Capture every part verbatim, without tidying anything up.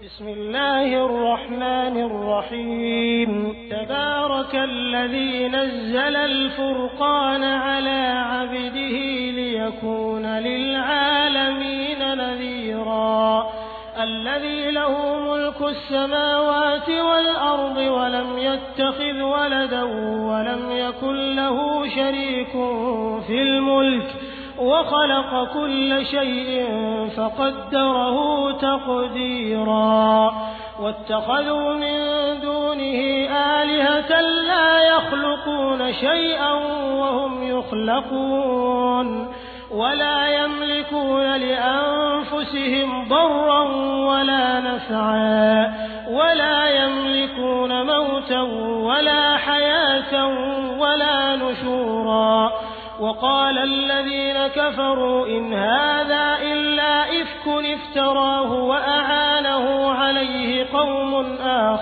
بسم الله الرحمن الرحيم تبارك الذي نزل الفرقان على عبده ليكون للعالمين نذيرا الذي له ملك السماوات والأرض ولم يتخذ ولدا ولم يكن له شريك في الملك وخلق كل شيء فقدره تقديرا واتخذوا من دونه آلهة لا يخلقون شيئا وهم يخلقون ولا يملكون لأنفسهم ضرا ولا نفعا ولا يملكون موتا ولا حياة ولا نشورا وقال الذين كفروا إن هذا إلا إفك افتراه وأعانه عليه قوم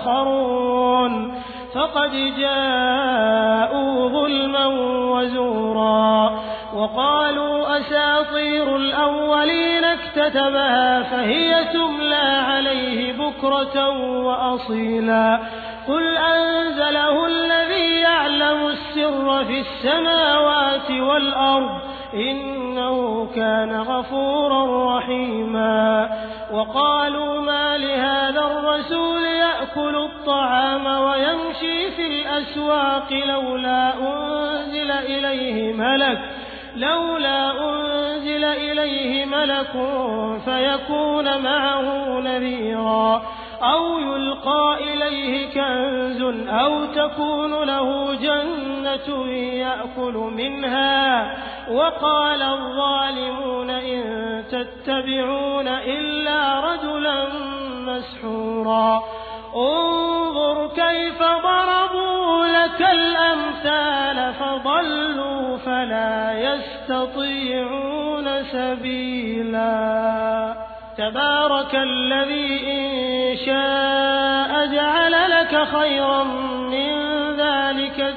آخرون فقد جاءوا ظلما وزورا وقالوا أساطير الأولين اكتتبها فهي تملى عليه بكرة وأصيلا قل أنزله الذي يعلم السر في السماوات والأرض إنه كان غفورا رحيما وقالوا ما لهذا الرسول يأكل الطعام ويمشي في الأسواق لولا أنزل إليه ملك لولا أنزل إليه ملك فيكون معه نذيرا أو يلقى إليه كنز أو تكون له جنة يأكل منها وقال الظالمون إن تتبعون إلا رجلا مسحورا انظر كيف ضربوا لك الأمثال فضلوا فلا يستطيعون سبيلا تبارك الذي إن شاء جعل لك خيرا من ذلك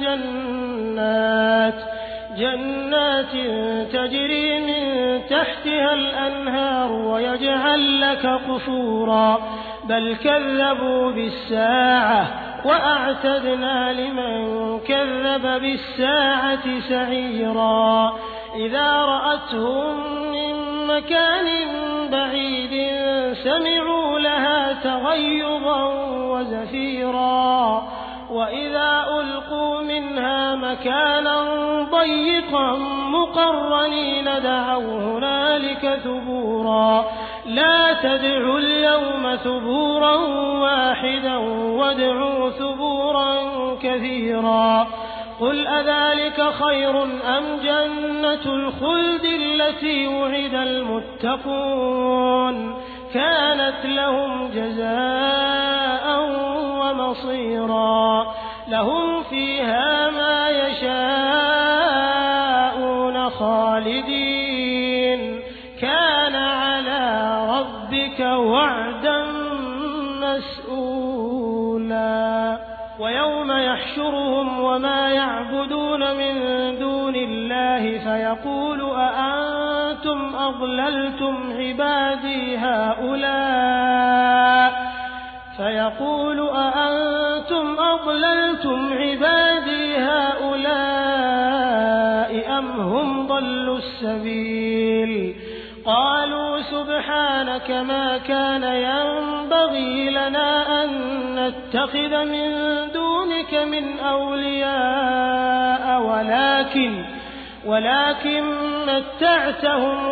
جنات جنات تجري من تحتها الأنهار ويجعل لك قصورا بل كذبوا بالساعة وأعتدنا لمن كذب بالساعة سعيرا إذا رأتهم من مكان بعيد سمعوا لها تغيظا وزفيرا وإذا ألقوا منها مكانا ضيقا مقرنين دعوا هنالك ثبورا لا تدعوا اليوم ثبورا واحدا وادعوا ثبورا كثيرا قل أذلك خير أم جنة الخلد التي وعد المتقون كانت لهم جزاء ومصيرا لهم فيها ما يشاءون خالدين كان على ربك وعدا مسئولا ويوم يحشرهم وما يعبدون من دون الله فيقول أأنتم أضللتم عبادي هؤلاء فيقول أأنتم أضللتم عبادي هؤلاء أم هم ضلوا السبيل قالوا سبحانك ما كان ينبغي لنا أن نتخذ من دونك من أولياء ولكن ولكن متعتهم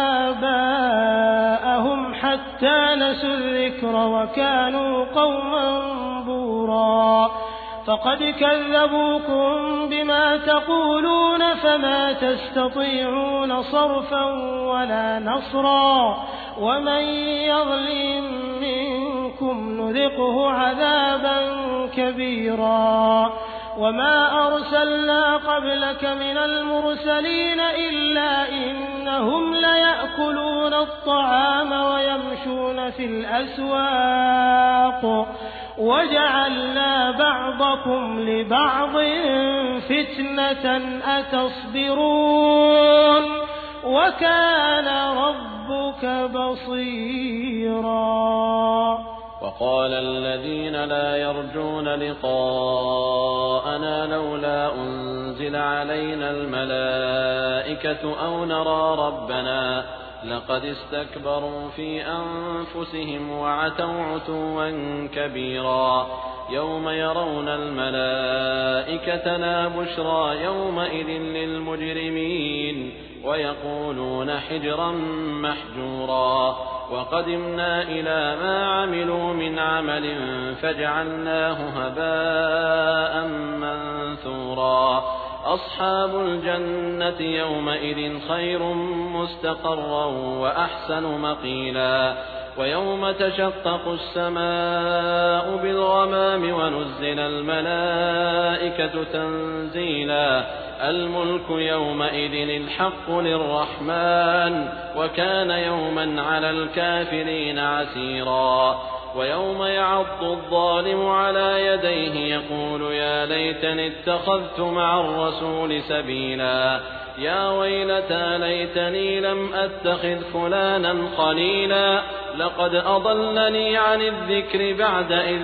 وآباءهم حتى نسوا الذكر وكانوا قوما بورا فقد كذبوكم بما تقولون فما تستطيعون صرفا ولا نصرا ومن يظلم منكم نذقه عذابا كبيرا وما أرسلنا قبلك من المرسلين إلا إنهم ليأكلون الطعام ويمشون في الأسواق وجعلنا بعضكم لبعض فتنة أتصبرون وكان ربك بصيرا. وقال الذين لا يرجون لقاءنا لولا أنزل علينا الملائكة أو نرى ربنا لقد استكبروا في أنفسهم وعتوا عتوا كبيرا يوم يرون الملائكة لا بشرى يومئذ للمجرمين ويقولون حجرا محجورا وقدمنا إلى ما عملوا من عمل فجعلناه هباء منثورا أصحاب الجنة يومئذ خير مستقرا وأحسن مقيلا ويوم تشقق السماء بالغمام ونزل الملائكة تنزيلا الملك يومئذ الحق للرحمن وكان يوما على الكافرين عسيرا ويوم يعض الظالم على يديه يقول يا ليتني اتخذت مع الرسول سبيلا يا ويلتى ليتني لم أتخذ فلانا خليلا لقد أضلني عن الذكر بعد إذ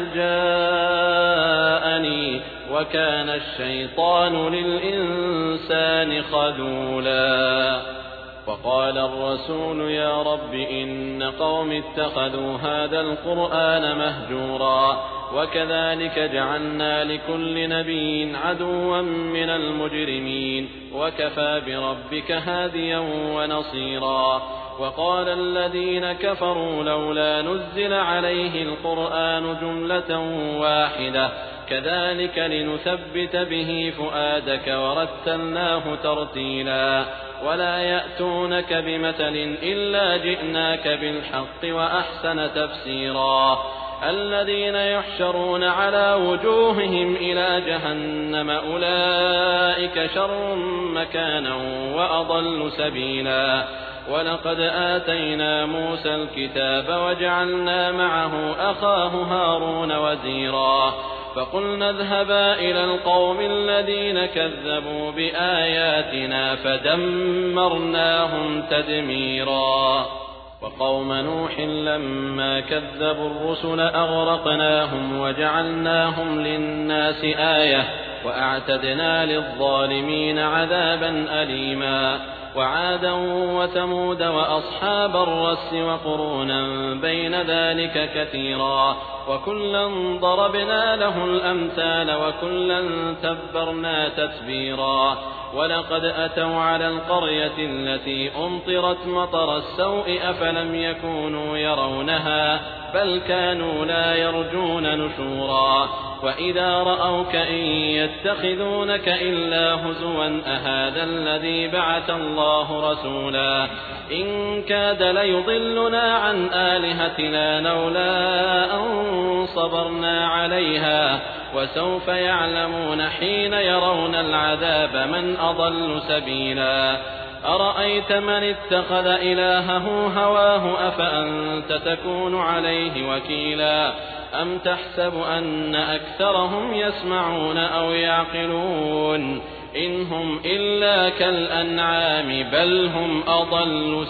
جاءني وكان الشيطان للإنسان خذولا وقال الرسول يا رب إن قوم اتخذوا هذا القرآن مهجورا وكذلك جعلنا لكل نبي عدوا من المجرمين وكفى بربك هاديا ونصيرا وقال الذين كفروا لولا نزل عليه القرآن جملة واحدة كذلك لنثبت به فؤادك ورتلناه ترتيلا ولا يأتونك بمثل إلا جئناك بالحق وأحسن تفسيرا الذين يحشرون على وجوههم إلى جهنم أولئك شر مكانا وأضل سبيلا ولقد آتينا موسى الكتاب وجعلنا معه أخاه هارون وزيرا فقلنا اذهبا إلى القوم الذين كذبوا بآياتنا فدمرناهم تدميرا وقوم نوح لما كذبوا الرسل أغرقناهم وجعلناهم للناس آية وأعتدنا للظالمين عذابا أليما وعادا وثمود وأصحاب الرس وقرونا بين ذلك كثيرا وكلا ضربنا له الأمثال وكلا تبرنا تتبيرا ولقد أتوا على القرية التي أمطرت مطر السوء أفلم يكونوا يرونها بل كانوا لا يرجون نشورا وإذا رأوك إن يتخذونك إلا هزوا أهذا الذي بعث الله رسولا إن كاد ليضلنا عن آلهتنا لولا أن صبرنا عليها وسوف يعلمون حين يرون العذاب من أضل سبيلا أرأيت من اتخذ إلهه هواه أفأنت تكون عليه وكيلا أم تحسب أن أكثرهم يسمعون أو يعقلون إن هم إلا كالأنعام بل هم أضل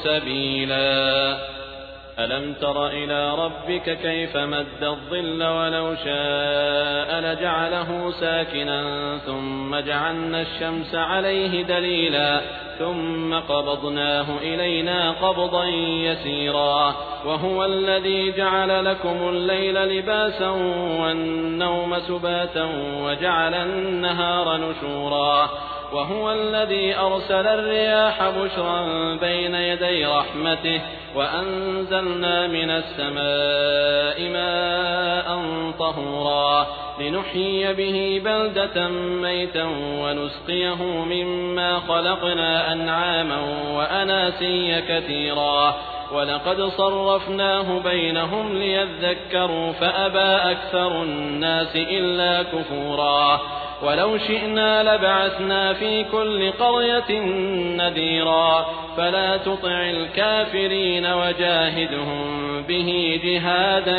سبيلا ألم تر إلى ربك كيف مد الظل ولو شاء لجعله ساكنا ثم جعلنا الشمس عليه دليلا ثم قبضناه إلينا قبضا يسيرا وهو الذي جعل لكم الليل لباسا والنوم سباتا وجعل النهار نشورا وهو الذي أرسل الرياح بشرا بين يدي رحمته وأنزلنا من السماء ماء طهورا لنحيي به بلدة ميتا ونسقيه مما خلقنا أنعاما وأناسيا كثيرا ولقد صرفناه بينهم ليذكروا فأبى أكثر الناس إلا كفورا ولو شئنا لبعثنا في كل قرية نذيرا فلا تطع الكافرين وجاهدهم به جهادا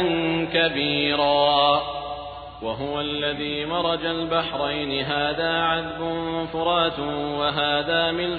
كبيرا وهو الذي مرج البحرين هذا عذب فرات وهذا ملح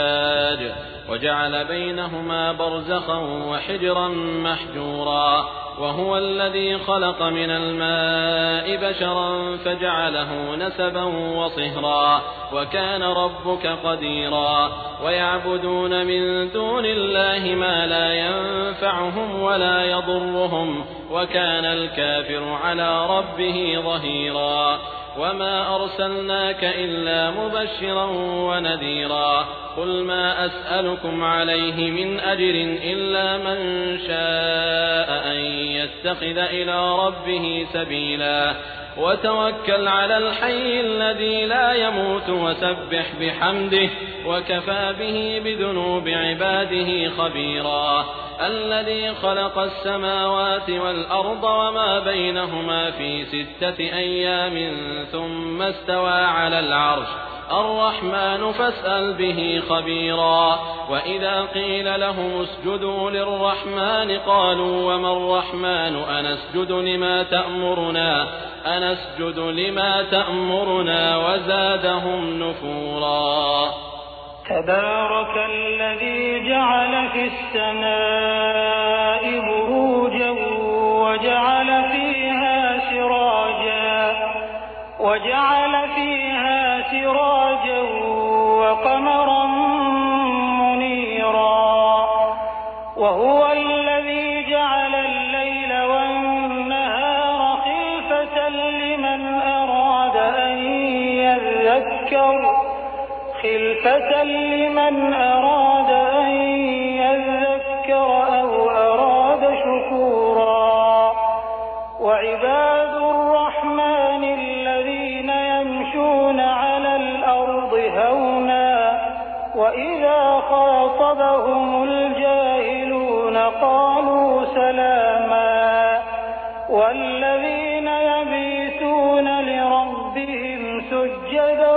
أجاج وجعل بينهما برزخا وحجرا محجورا وهو الذي خلق من الماء بشرا فجعله نسبا وصهرا وكان ربك قديرا ويعبدون من دون الله ما لا ينفعهم ولا يضرهم وكان الكافر على ربه ظهيرا وما أرسلناك إلا مبشرا ونذيرا قل ما أسألكم عليه من أجر إلا من شاء أن يتخذ إلى ربه سبيلا وتوكل على الحي الذي لا يموت وسبح بحمده وكفى به بذنوب عباده خبيرا الذي خلق السماوات والأرض وما بينهما في ستة أيام ثم استوى على العرش الرحمن فاسأل به خبيرا وإذا قيل لهم اسجدوا للرحمن قالوا وما الرحمن أنسجد لما تأمرنا أنسجد لما تأمرنا وزادهم نفورا تبارك الذي جعل في السماء بروجا وجعل فيها سراجا وجعل فيها سراجا وقمرا منيرا وهو الذي جعل الليل والنهار خلفة لمن أراد أن يذكر خلفة لمن أراد أن يذكر أو أراد شكورا وعباد الرحمن الذين يمشون على الأرض هونا وإذا خاطبهم الجاهلون قالوا سلاما والذين يبيتون لربهم سجدا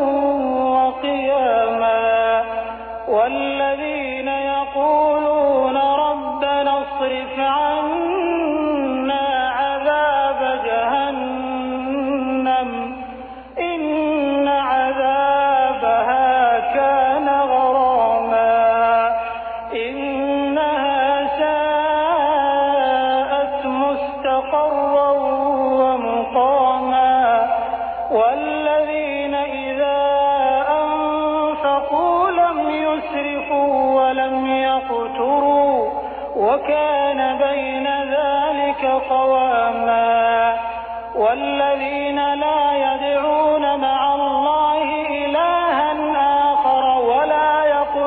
وقياما والذين يقولون ربنا اصرف عنا عذاب جهنم إن عذابها كان غراما إنها ساءت مستقرا ومقاما والذين إذا أنفقوا لم يسرفوا ولم يقتروا وكان بين ذلك قواما والذين لا يدعون مع الله إلها آخر ولا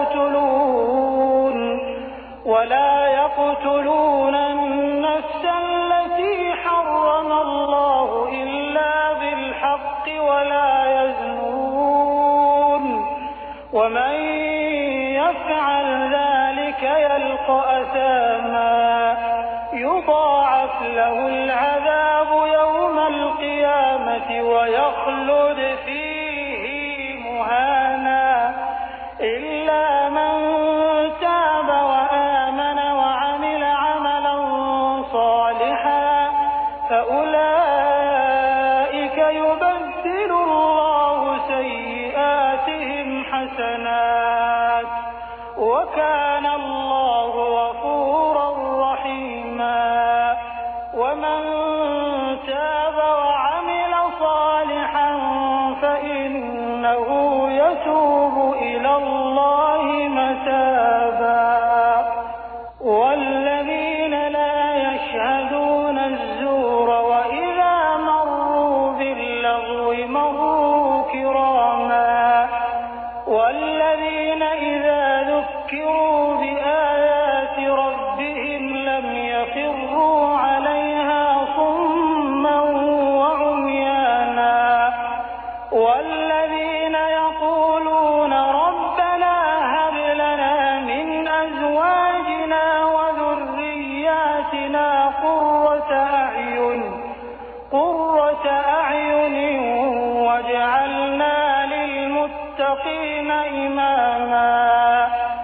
يقتلون ولا يقتلون النفس التي حرم الله إلا بالحق ولا يزنون ومن يفعل ذلك يلقى أثاما يضاعف له العذاب يوم القيامة ويخلد فيه مهانا إلا من تاب وآمن وعمل عملا صالحا فأولئك يبدل الله سيئاتهم حسنات وكان الله غفورا رحيما ومن تاب وعمل صالحا فإنه يتوب إلى الله متابا والذين لا يشهدون الزور وإذا مروا باللغو مروا كراما والذين إذا ذكروا بآيات ربهم لم يخروا عليها صما وعميانا والذين يقولون ربنا هب لنا من أزواجنا وذرياتنا قرة أعين قرة أعين واجعلنا للمتقين إماما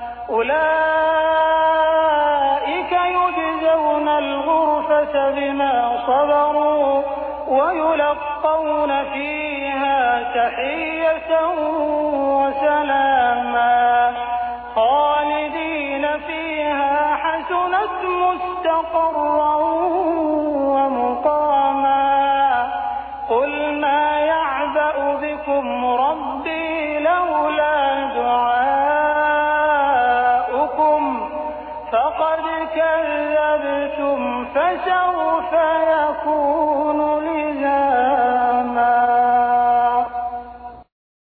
أولئك يجزون الغرفة بما صبروا ويلقون فيها تحية وسلاما خالدين فيها حسنا حسنت مستقرا ومقاما قل ما يعبأ بكم ربي لولا دعاؤكم فقد كذبتم فسوف يعلمون.